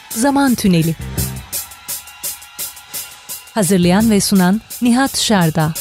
Zaman Tüneli. Hazırlayan ve sunan Nihat Şarda.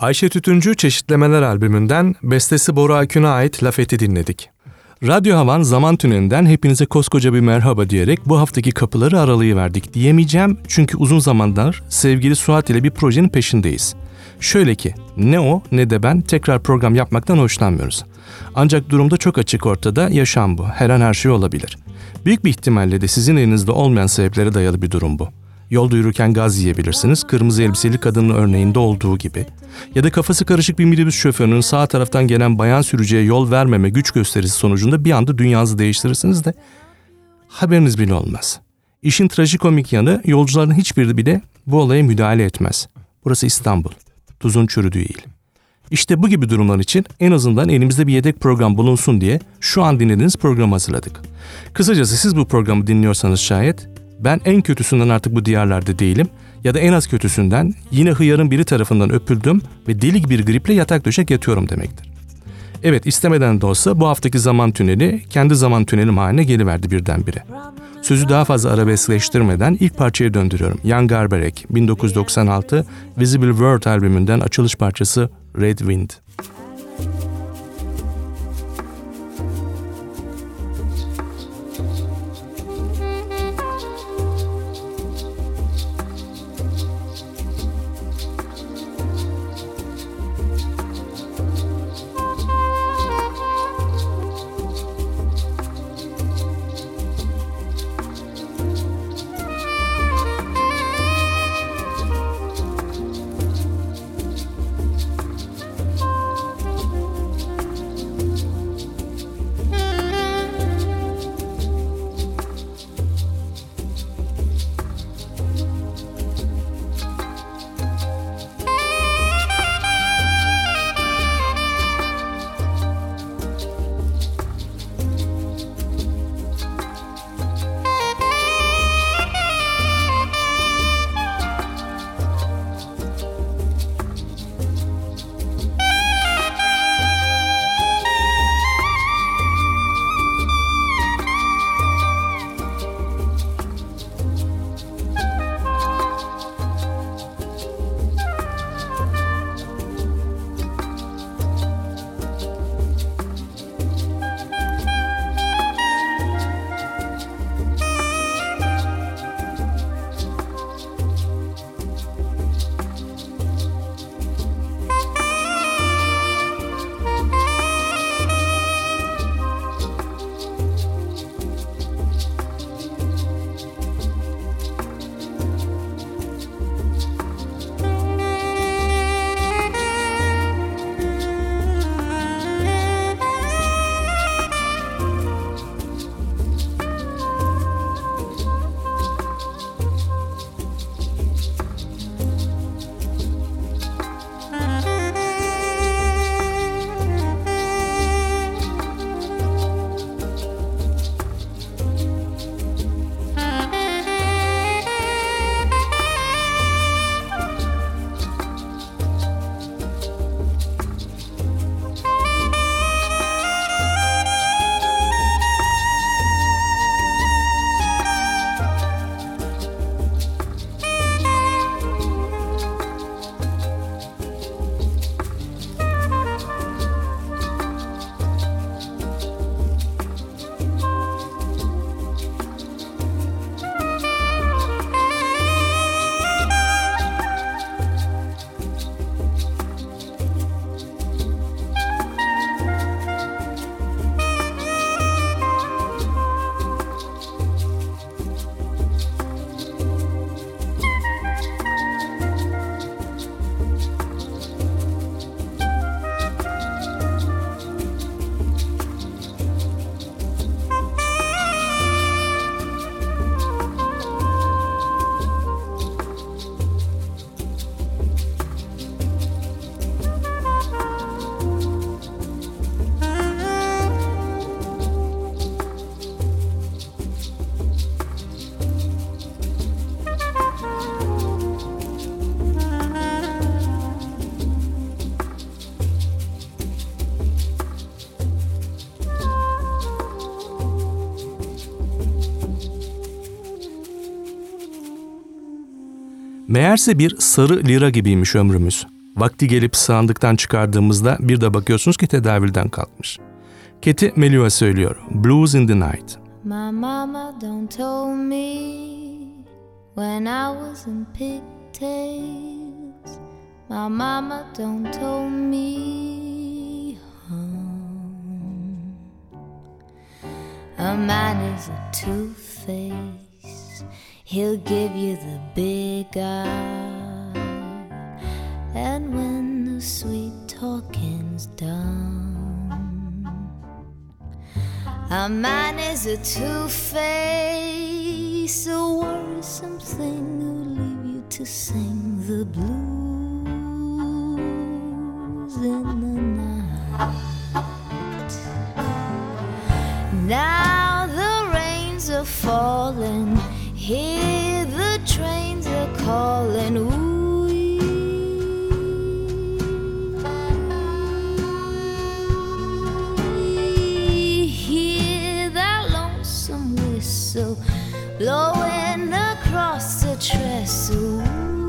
Ayşe Tütüncü Çeşitlemeler albümünden bestesi Bora Akün'e ait Lafet'i dinledik. Radyo Havan Zaman Tüneli'nden hepinize koskoca bir merhaba diyerek bu haftaki kapıları aralayıverdik diyemeyeceğim. Çünkü uzun zamandır sevgili Suat ile bir projenin peşindeyiz. Şöyle ki ne o ne de ben tekrar program yapmaktan hoşlanmıyoruz. Ancak durumda çok açık ortada, yaşam bu. Her an her şey olabilir. Büyük bir ihtimalle de sizin elinizde olmayan sebeplere dayalı bir durum bu. Yolda yürürken gaz yiyebilirsiniz, kırmızı elbiseli kadının örneğinde olduğu gibi. Ya da kafası karışık bir minibüs şoförünün sağ taraftan gelen bayan sürücüye yol vermeme güç gösterisi sonucunda bir anda dünyanızı değiştirirsiniz de haberiniz bile olmaz. İşin trajikomik yanı, yolcuların hiçbiri bile bu olaya müdahale etmez. Burası İstanbul, tuzun çürüdüğü il. İşte bu gibi durumlar için en azından elimizde bir yedek program bulunsun diye şu an dinlediğiniz programı hazırladık. Kısacası siz bu programı dinliyorsanız şayet, ben en kötüsünden artık bu diyarlarda değilim ya da en az kötüsünden yine hıyarın biri tarafından öpüldüm ve deli gibi bir griple yatak döşek yatıyorum demektir. Evet, istemeden de olsa bu haftaki zaman tüneli kendi zaman tünelim haline geliverdi birdenbire. Sözü daha fazla arabeskleştirmeden ilk parçaya döndürüyorum. Jan Garbarek 1996 Visible World albümünden açılış parçası Red Wind. Meğerse bir sarı lira gibiymiş ömrümüz. Vakti gelip sağandıktan çıkardığımızda bir de bakıyorsunuz ki tedavülden kalkmış. Katie Melua söylüyor. Blues in the Night. My mama done told me when I was in pigtails. My mama done told me a man is a two-face. He'll give you the big eye, and when the sweet talking's done, a man is a two-face, a worrisome thing who'll leave you to sing the blues in the night. Now the rains are falling, hear the trains are calling, ooh. So blowing across the trestle,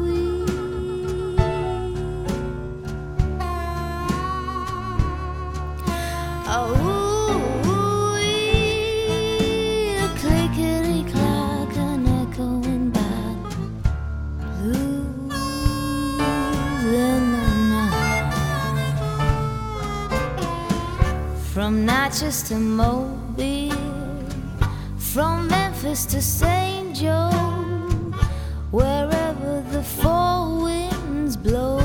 a clickety-clack, an echoing back, blues in the night. From Natchez to Mobile, from Memphis to St. Joe, wherever the four winds blow.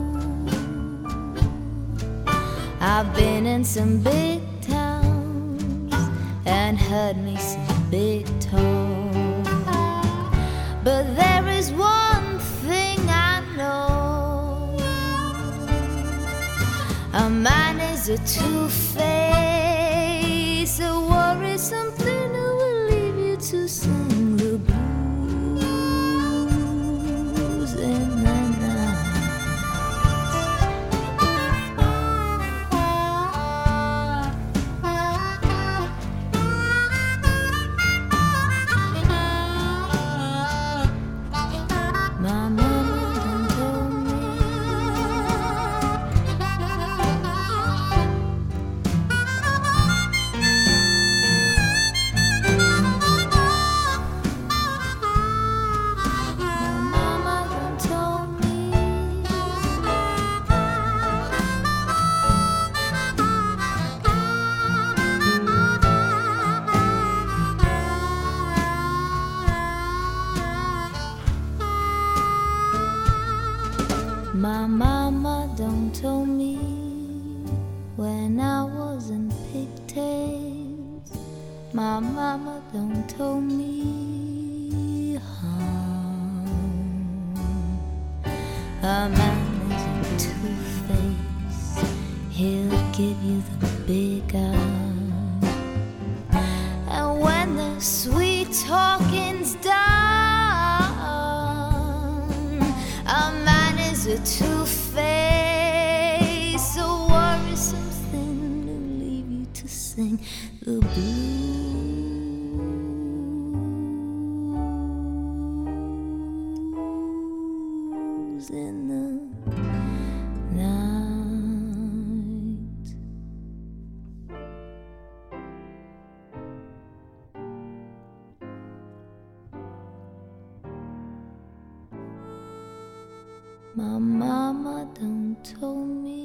I've been in some big towns and heard me some big talk, but there is one thing I know: a man is a two-face, a worrisome thing to sing the blues in the night. My mama done told me my mama done told me when I was in pigtails. My mama done told me a man is a two-face, he'll give you the big eye, and when the sweet talking's done, a man is a two-face, a worrisome thing to leave you to sing the blues in the night. My mama done told me.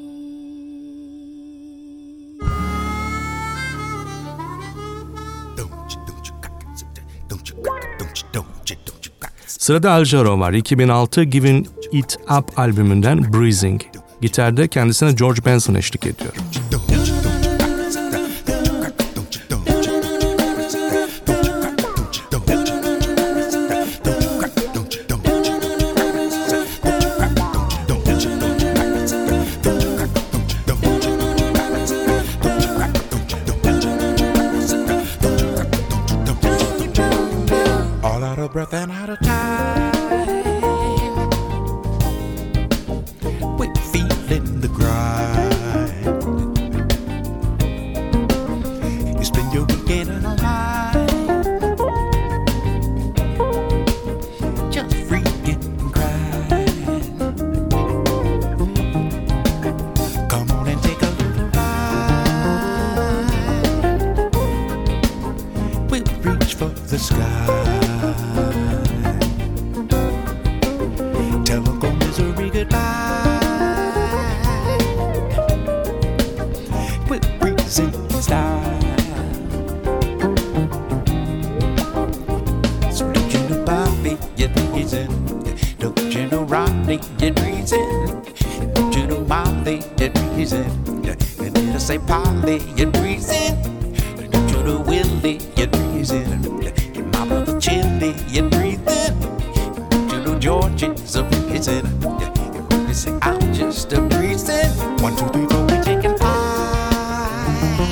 Sırada Al Jarreau var. 2006 Giving It Up albümünden Breezing. Gitarda kendisine George Benson eşlik ediyor. Breath and out of time, we're feeling the grind. favorite reason. Don't you know my favorite reason? And did I say Polly and reason? Don't you know Willie and reason? And my brother Chili and reason? Don't you know Georgie's a reason? And when they say I'm just a reason. 1, 2, 3, 4, we're taking pie.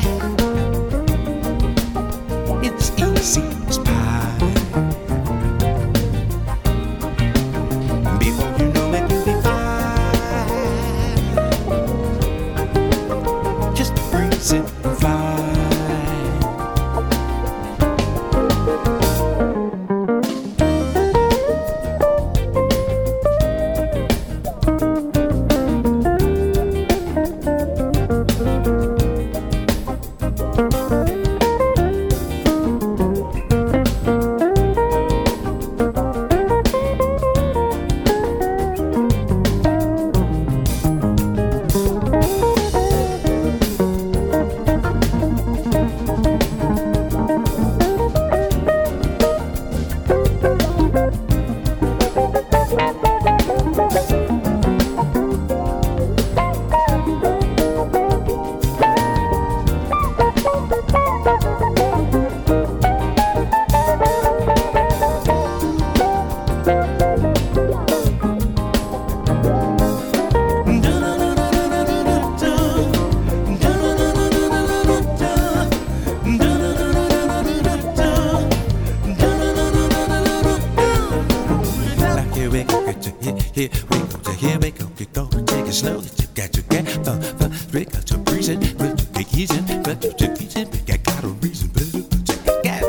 It's easy as pie. Before you know it, you'll be fine. Just breeze it and fly. Here we go, take it slow, you got to get we got to breeze it, we get easy, but to ease it, we got a reason, but to get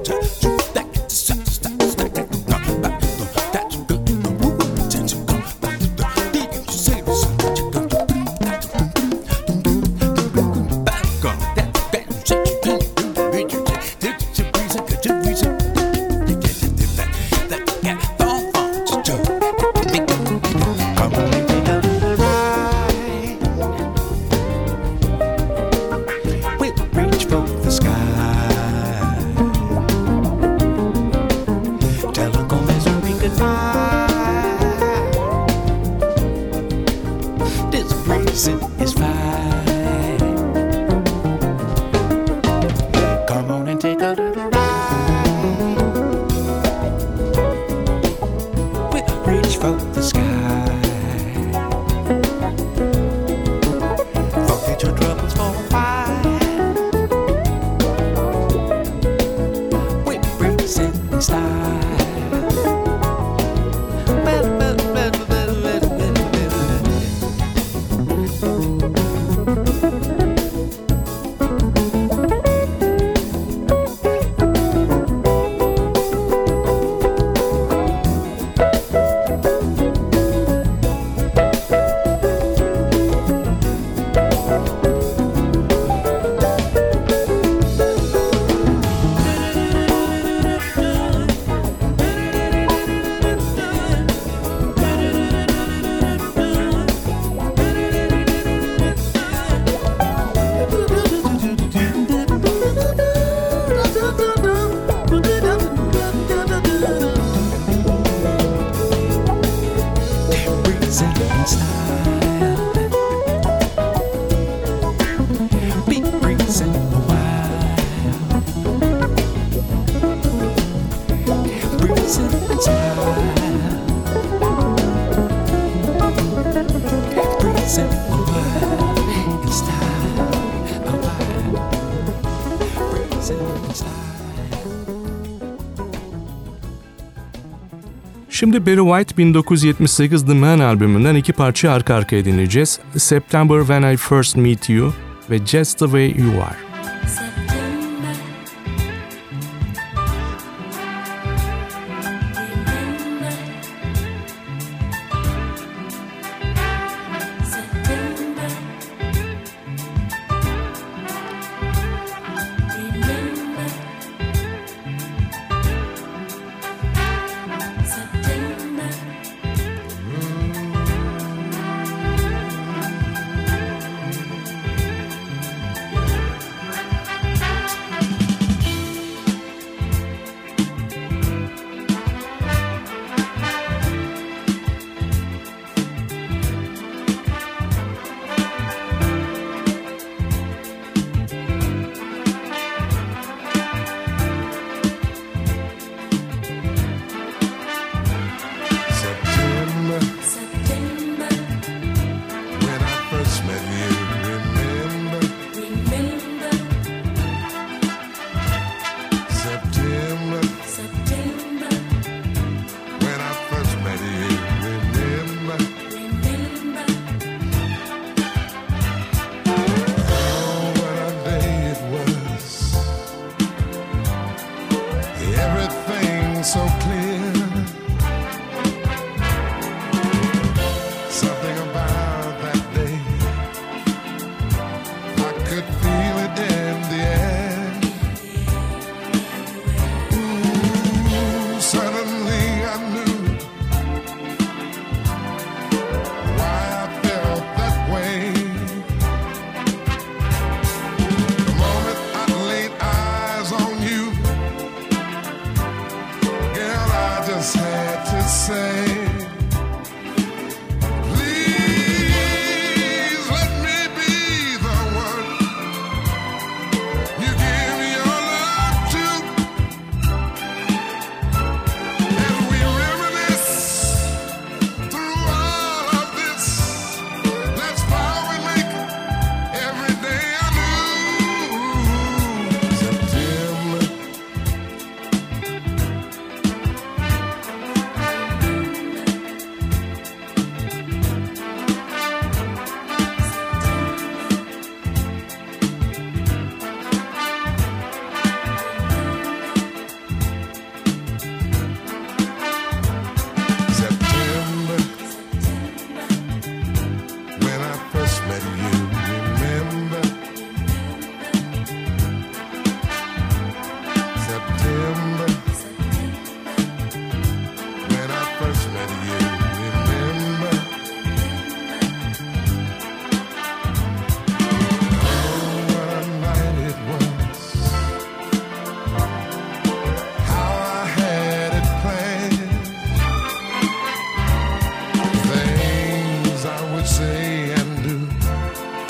it's fine. Come on and take a little ride. We'll reach for the sky. Forget your troubles for a while. We're breezing in style. Şimdi Barry White 1978 The Man albümünden iki parça arka arkaya dinleyeceğiz. September When I First Meet You ve Just the Way You Are. met you, remember September, when I first met you, remember oh, what a day it was, everything so clear, something about that day, I could feel it in the air. Ooh, suddenly I knew why I felt that way. The moment I laid eyes on you, girl, I just had to say, please let me be the one you give your love to, and we reminisce through all of this. Let's vow we make every day anew. September, September, when I first met you, remember September, when I first met you, remember oh, what a night it was, how I had it planned, things I would say and do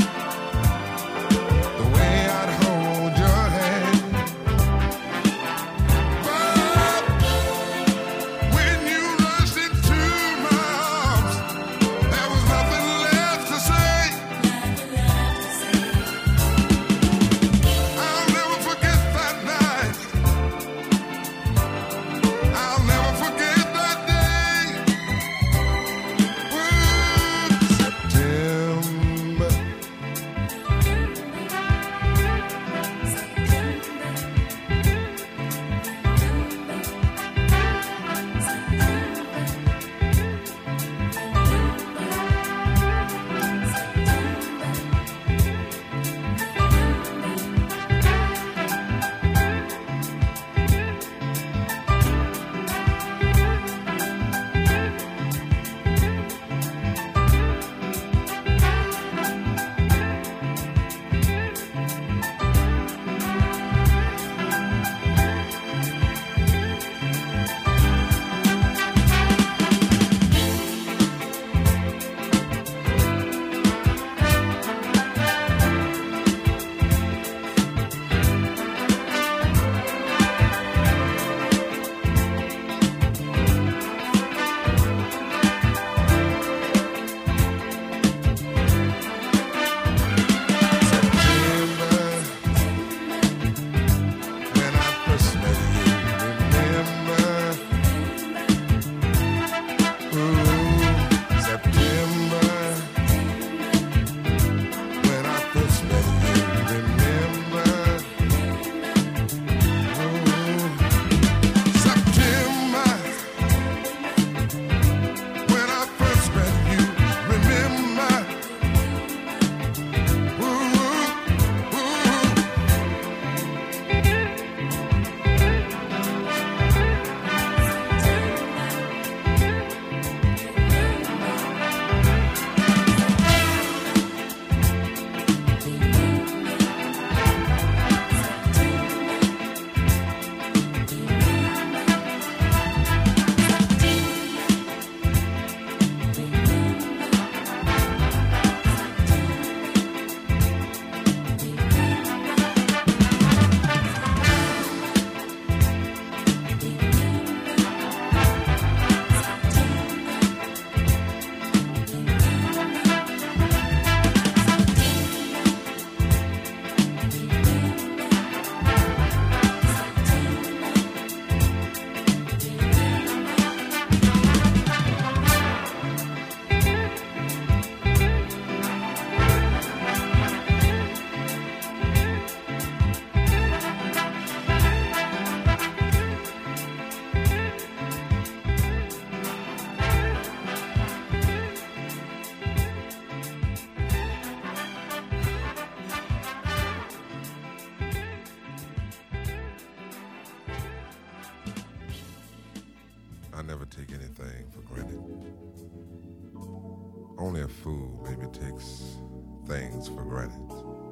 take anything for granted. Only a fool maybe takes things for granted.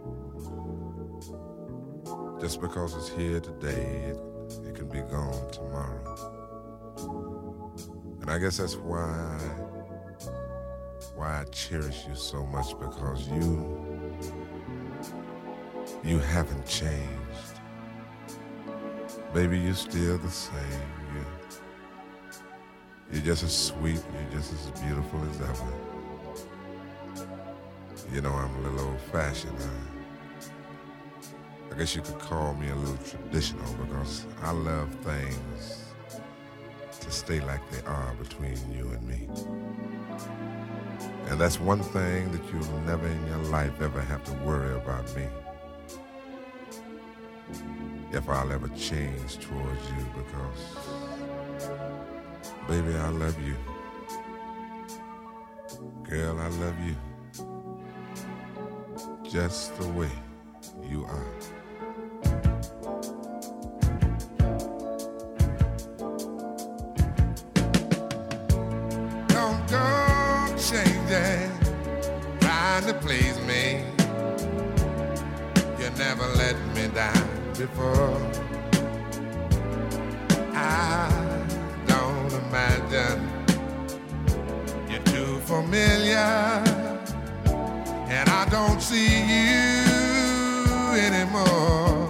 Just because it's here today, it can be gone tomorrow. And I guess that's why I cherish you so much, because you haven't changed. Baby, you're still the same. You're just as sweet, you're just as beautiful as ever. You know, I'm a little old-fashioned. I guess you could call me a little traditional, because I love things to stay like they are between you and me. And that's one thing that you'll never in your life ever have to worry about me. If I'll ever change towards you, because, baby, I love you. Girl, I love you. Just the way you are. Don't go changing, trying to please me. You never let me down before. I don't imagine you're too familiar, and I don't see you anymore.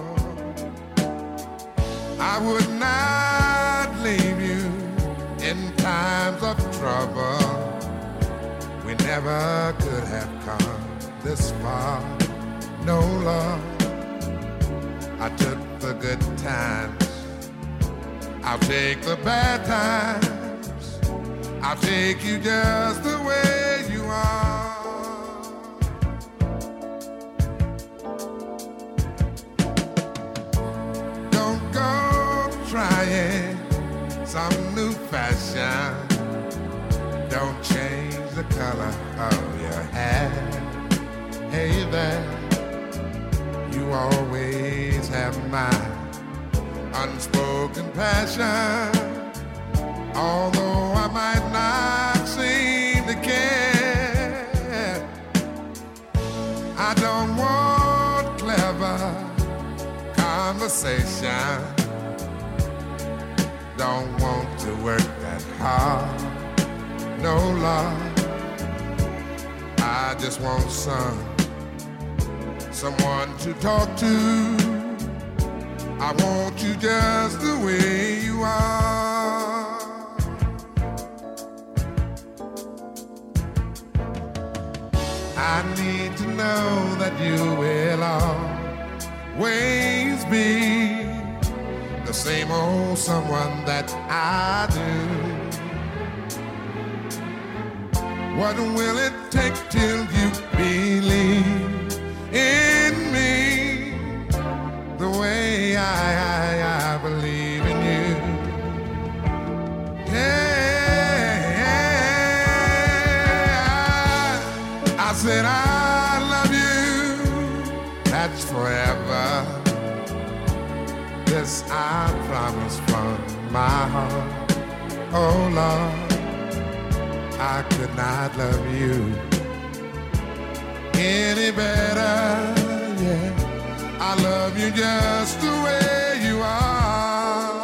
I would not leave you in times of trouble. We never could have come this far. No love. I took the good times, I'll take the bad times. I'll take you just the way you are. Don't go trying some new fashion. Don't change the color of your hair. Hey there, you always have my unspoken passion. Although I might not seem to care, I don't want clever conversation. Don't want to work that hard. No love. I just want someone to talk to. I want you just the way you are. I need to know that you will always be the same old someone that I do. What will it take till you believe in me the way I believe in you? Yeah, I said I love you, that's forever. This I promise from my heart. Oh Lord, I could not love you any better, yeah. I love you just the way you are.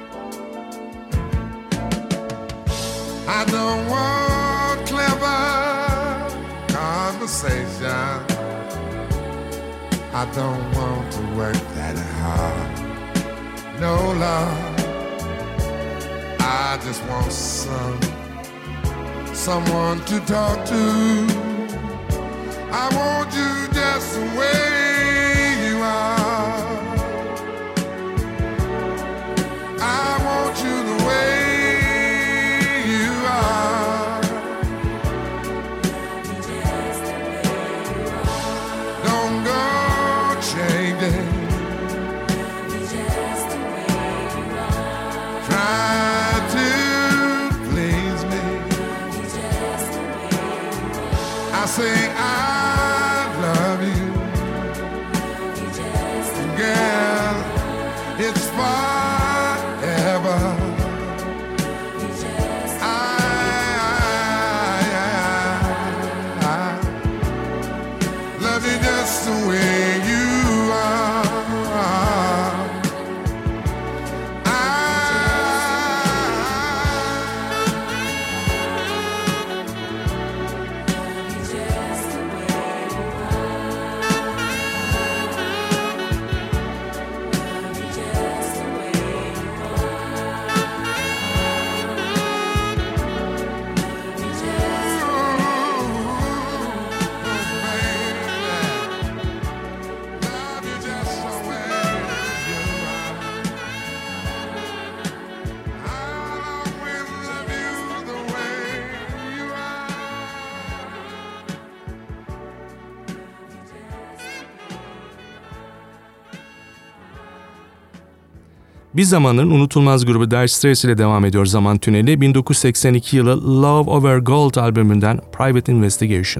I don't want clever conversation. I don't want to work that hard. No love. I just want someone to talk to. I want you just the way you are. I want you the way you are. Don't go changing. Try to please me. I say I love you. Girl, it's forever. I love you just the way you are. Bir zamanın unutulmaz grubu Dire Straits ile devam ediyor Zaman Tüneli. 1982 yılı Love Over Gold albümünden Private Investigation.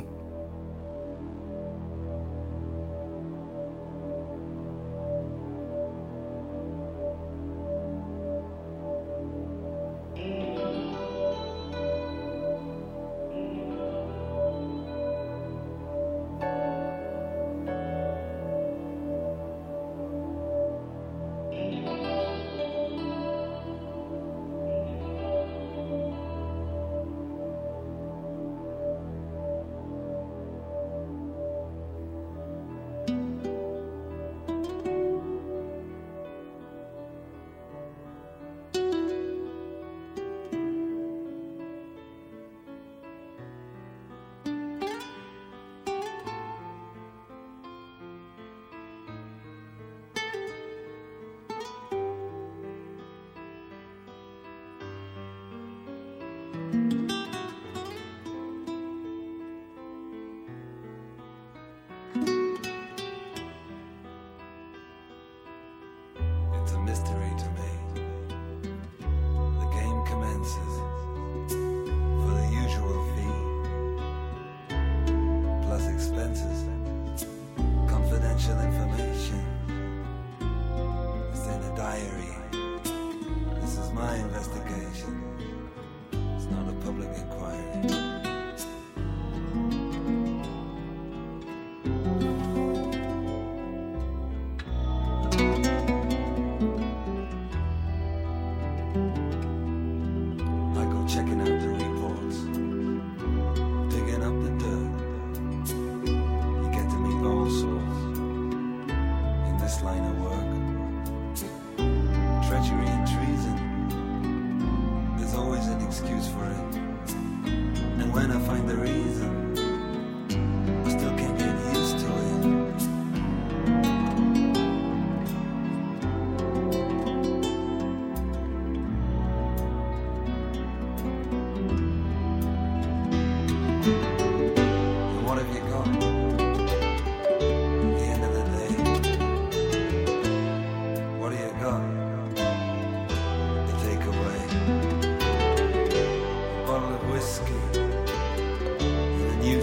New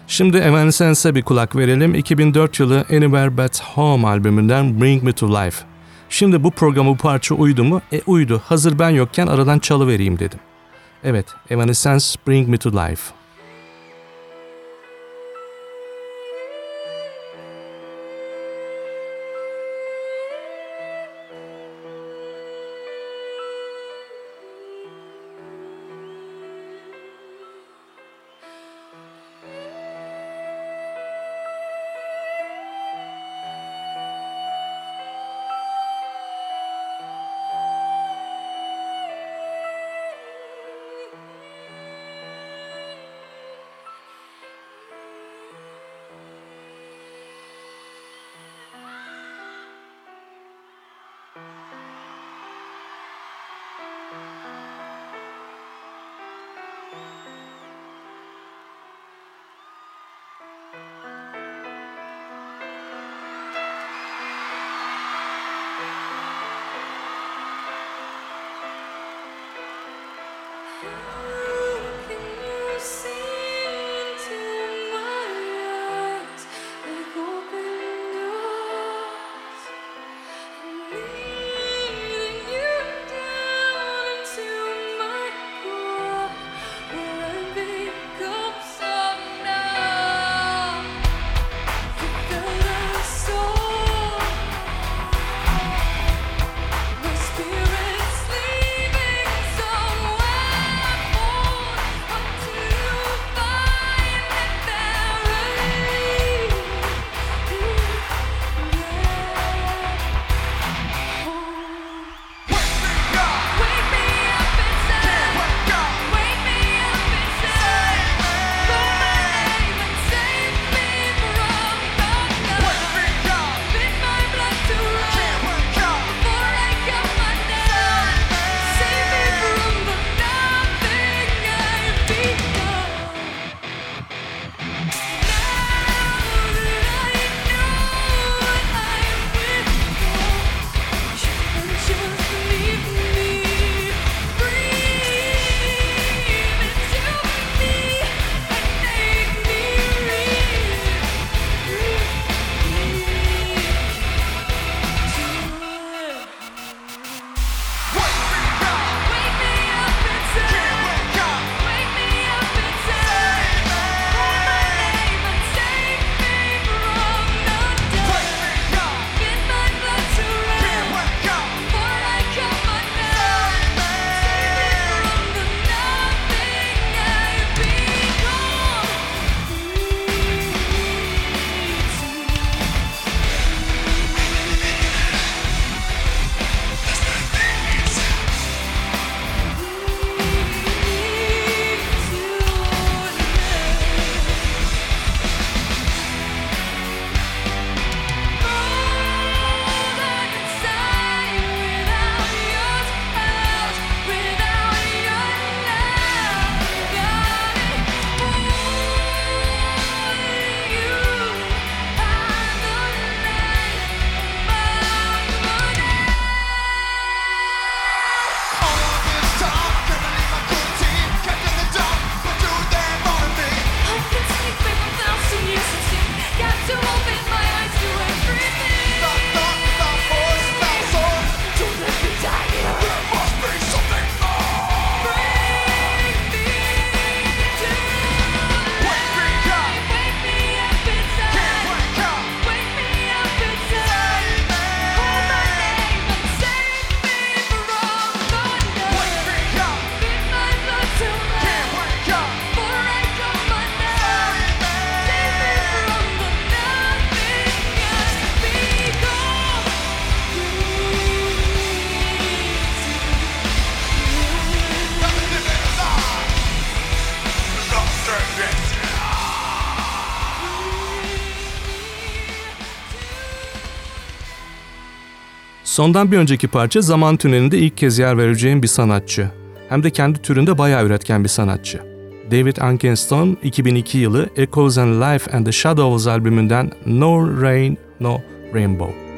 Şimdi Evanescence'e bir kulak verelim. 2004 yılı Anywhere But Home albümünden Bring Me To Life. Şimdi bu programa bu parça uydu mu? Uydu. Hazır ben yokken aradan çalıvereyim dedim. Evet, Evanescence Bring Me To Life. Sondan bir önceki parça zaman tünelinde ilk kez yer vereceğim bir sanatçı. Hem de kendi türünde bayağı üretken bir sanatçı. David Ankenstone 2002 yılı Echoes and Life and the Shadows albümünden No Rain, No Rainbow.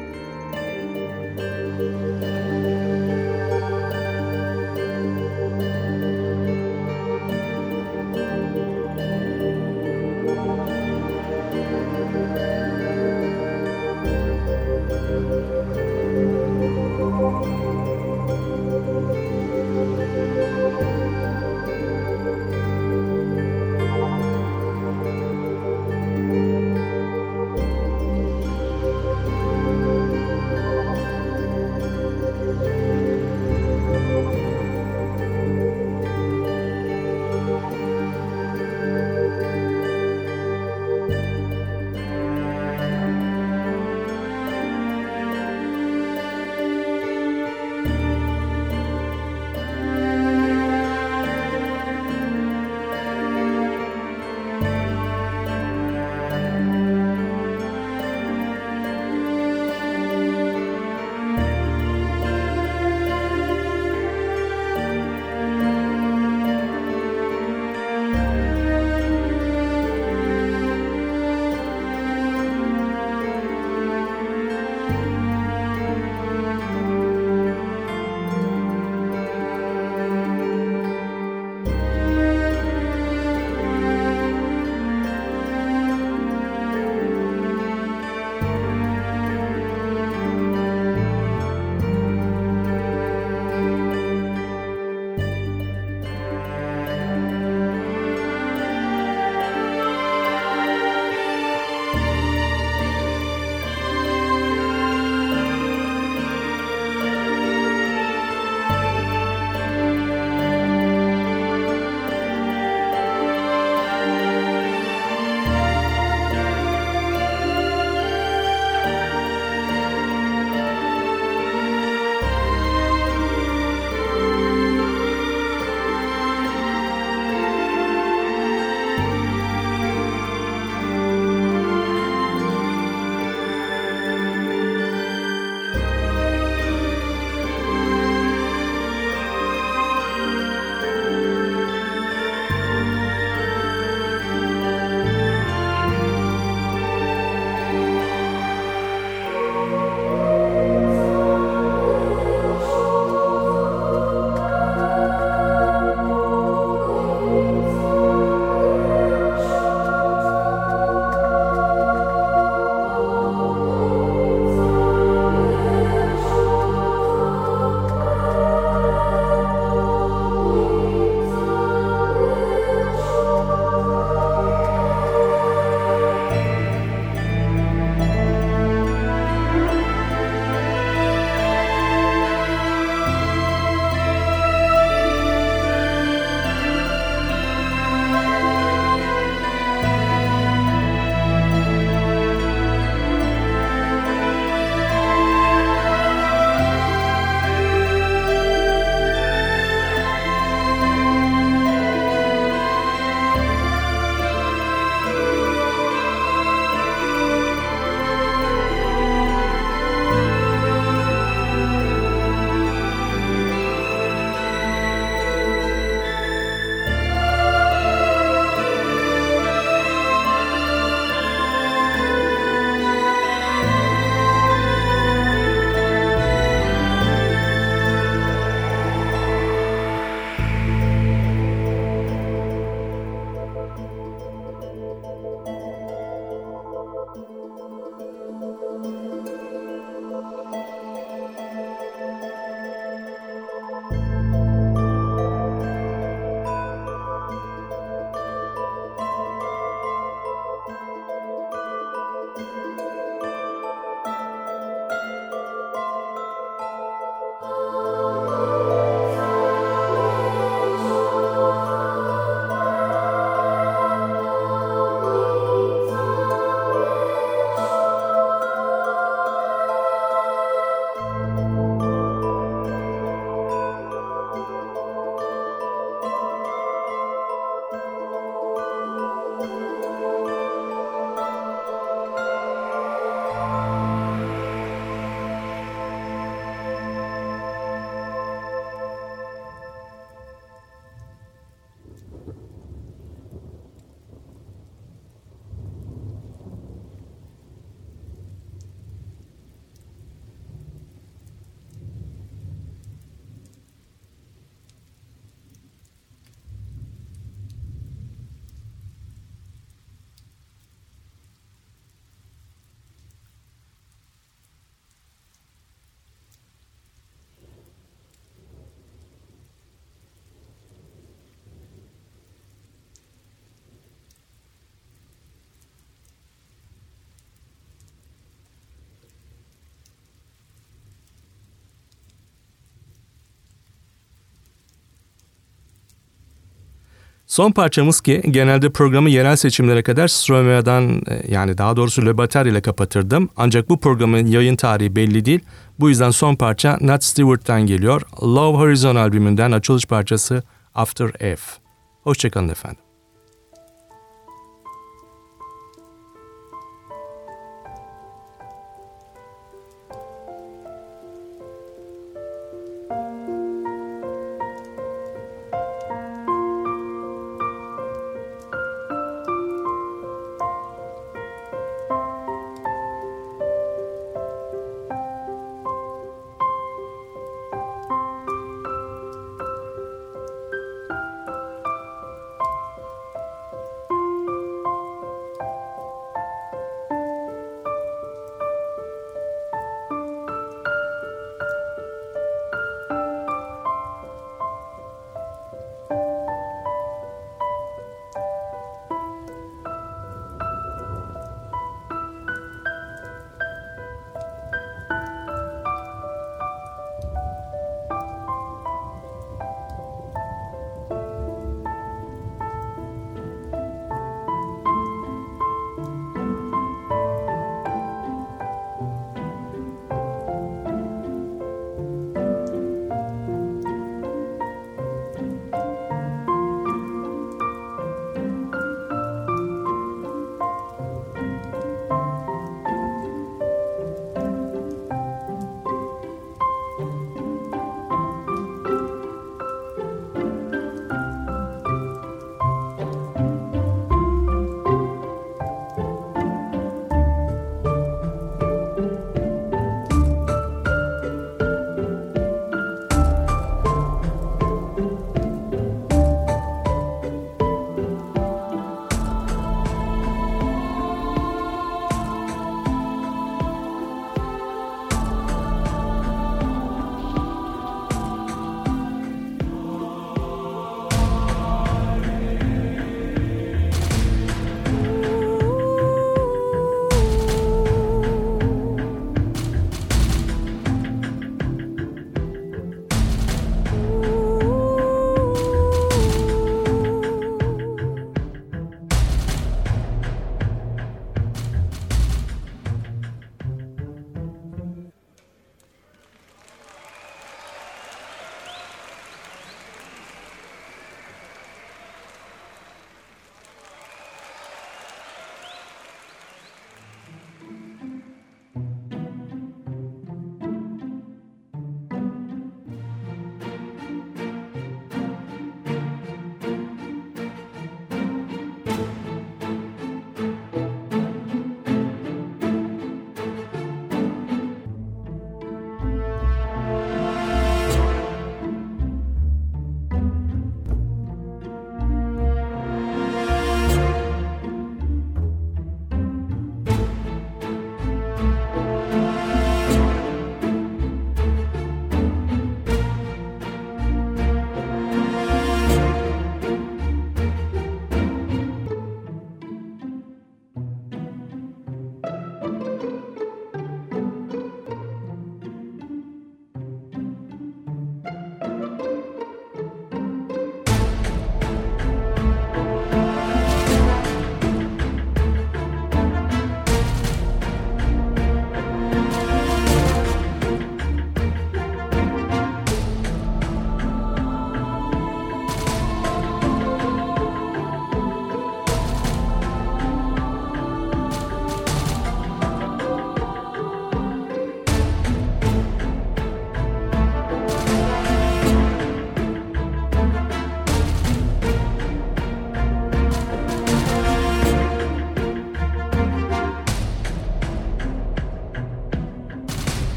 Son parçamız ki genelde programı yerel seçimlere kadar Stromae'dan yani daha doğrusu Le Batteur ile kapatırdım. Ancak bu programın yayın tarihi belli değil. Bu yüzden son parça Nat Stewart'tan geliyor. Love Horizon albümünden açılış parçası After F. Hoşçakalın efendim.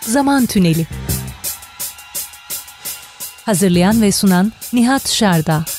Zaman Tüneli. Hazırlayan ve sunan Nihat Şarda.